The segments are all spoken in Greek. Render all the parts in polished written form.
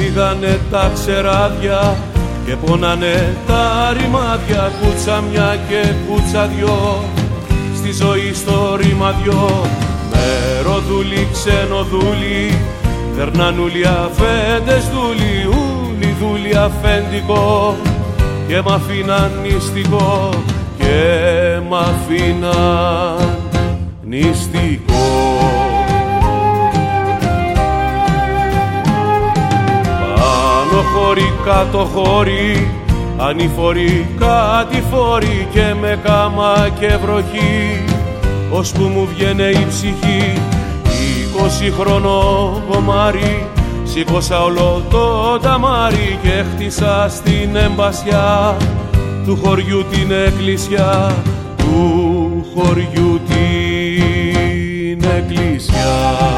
φύγανε τα ξεράδια και πόνανε τα ρημάδια, κούτσα μια και κούτσα δυο, στη ζωή στο ρήμα δυο. Μεροδούλοι, ξενοδούλοι, περνανούλοι αφέντες δούλοι, ούλοι δούλοι αφέντικο και μ' αφήναν νηστικό και μ' αφήναν νηστικό. Πάνω χώρι, κάτω χώρι, ανηφορεί κατηφόροι και με κάμα και βροχή, ώσπου μου βγαίνε η ψυχή. 20 χρονό κομμάρι, σήκωσα όλο το ταμάρι και χτίσα στην εμπασιά του χωριού την εκκλησιά, του χωριού την εκκλησιά.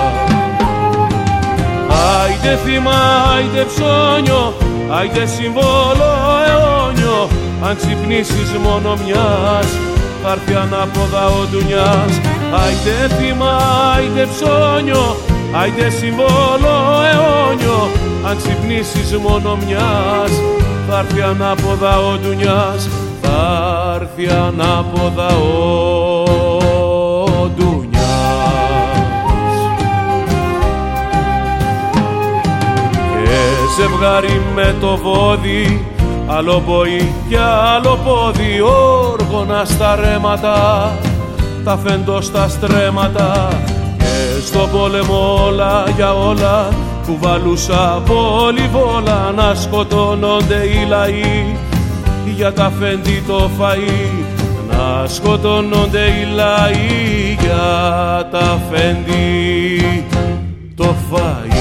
Άιντε θύμα, άιντε ψώνιο, άιντε συμβόλο αιώνιο, αν ξυπνήσεις μόνο μιας, θα έρθει ανάποδα ο ντουνιάς. Άιντε θύμα, άιντε ψώνιο, άιντε συμβόλο αιώνιο, αν ξυπνήσεις μόνο μιας, θα έρθει ανάποδα ο ντουνιάς, θα έρθει ανάποδα ο ντουνιάς. Και ζευγάρι με το βόδι, άλλο ποή κι άλλο πόδι, όργωνα στα ρέματα, τα φέντο στα στρέμματα. Και στον πόλεμο όλα για όλα, κουβαλούσα πολυβόλα, να σκοτώνονται οι λαοί για τα φέντη το φαΐ, να σκοτώνονται οι λαοί για τα φέντη το φαΐ.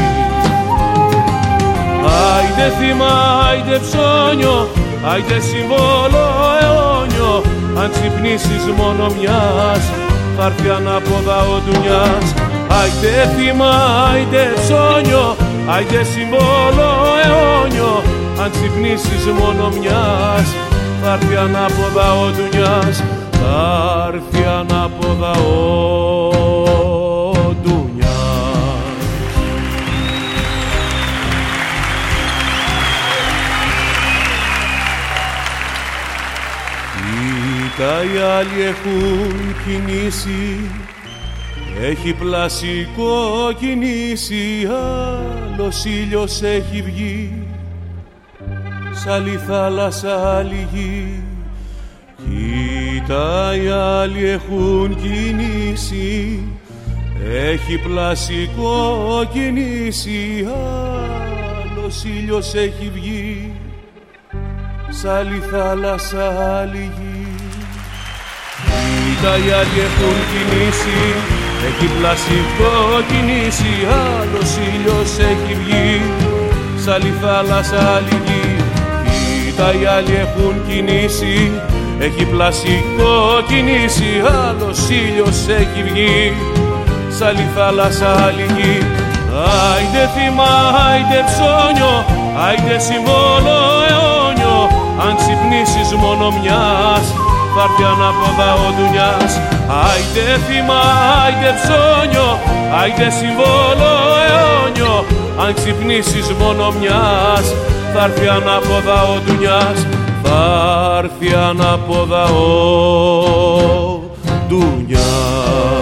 Άιντε θύμα, άιντε ψώνιο, άιντε συμβόλο αιώνιο, αν ξυπνήσεις μόνο μιας, θα έρθει ανάποδα ο ντουνιάς. Άιντε θύμα, άιντε ψώνιο, άιντε συμβόλο αιώνιο, αν ξυπνήσεις μόνο μιας, θα έρθει ανάποδα ο ντουνιάς, θα έρθει ανάποδα ο ντουνιάς. Κοίτα, οι άλλοι έχουν κινήσει, έχει πλασικό κινήσει, άλλος ήλιος έχει βγει, σ' άλλη θάλασσα άλλη γη. Κοίτα, οι άλλοι έχουν κινήσει, έχει πλασικό κινήσει, άλλος ήλιος έχει βγει, σ' άλλη θάλασσα άλλη γη. Κοίτα, οι άλλοι έχουν κινήσει, έχει πλασικό κινήσει, άλλος ήλιος έχει βγει, σ' άλλη θάλασσα άλλη γη. Κοίτα, οι άλλοι έχουν κινήσει, έχει πλασικό κινήσει, άλλος ήλιος έχει βγει, σ' άλλη θάλασσα άλλη γη. Άιντε θύμα, άιντε ψώνιο, άιντε συμβόλο αιώνιο, αν ξυπνήσεις μόνο μιας, θα έρθει ανάποδα ο ντουνιάς. Άιντε θύμα, άιντε ψώνιο, άιντε συμβόλο αιώνιο, αν ξυπνήσεις μόνο μιας, θα έρθει ανάποδα ο ντουνιάς, θα έρθει ανάποδα ο ντουνιάς.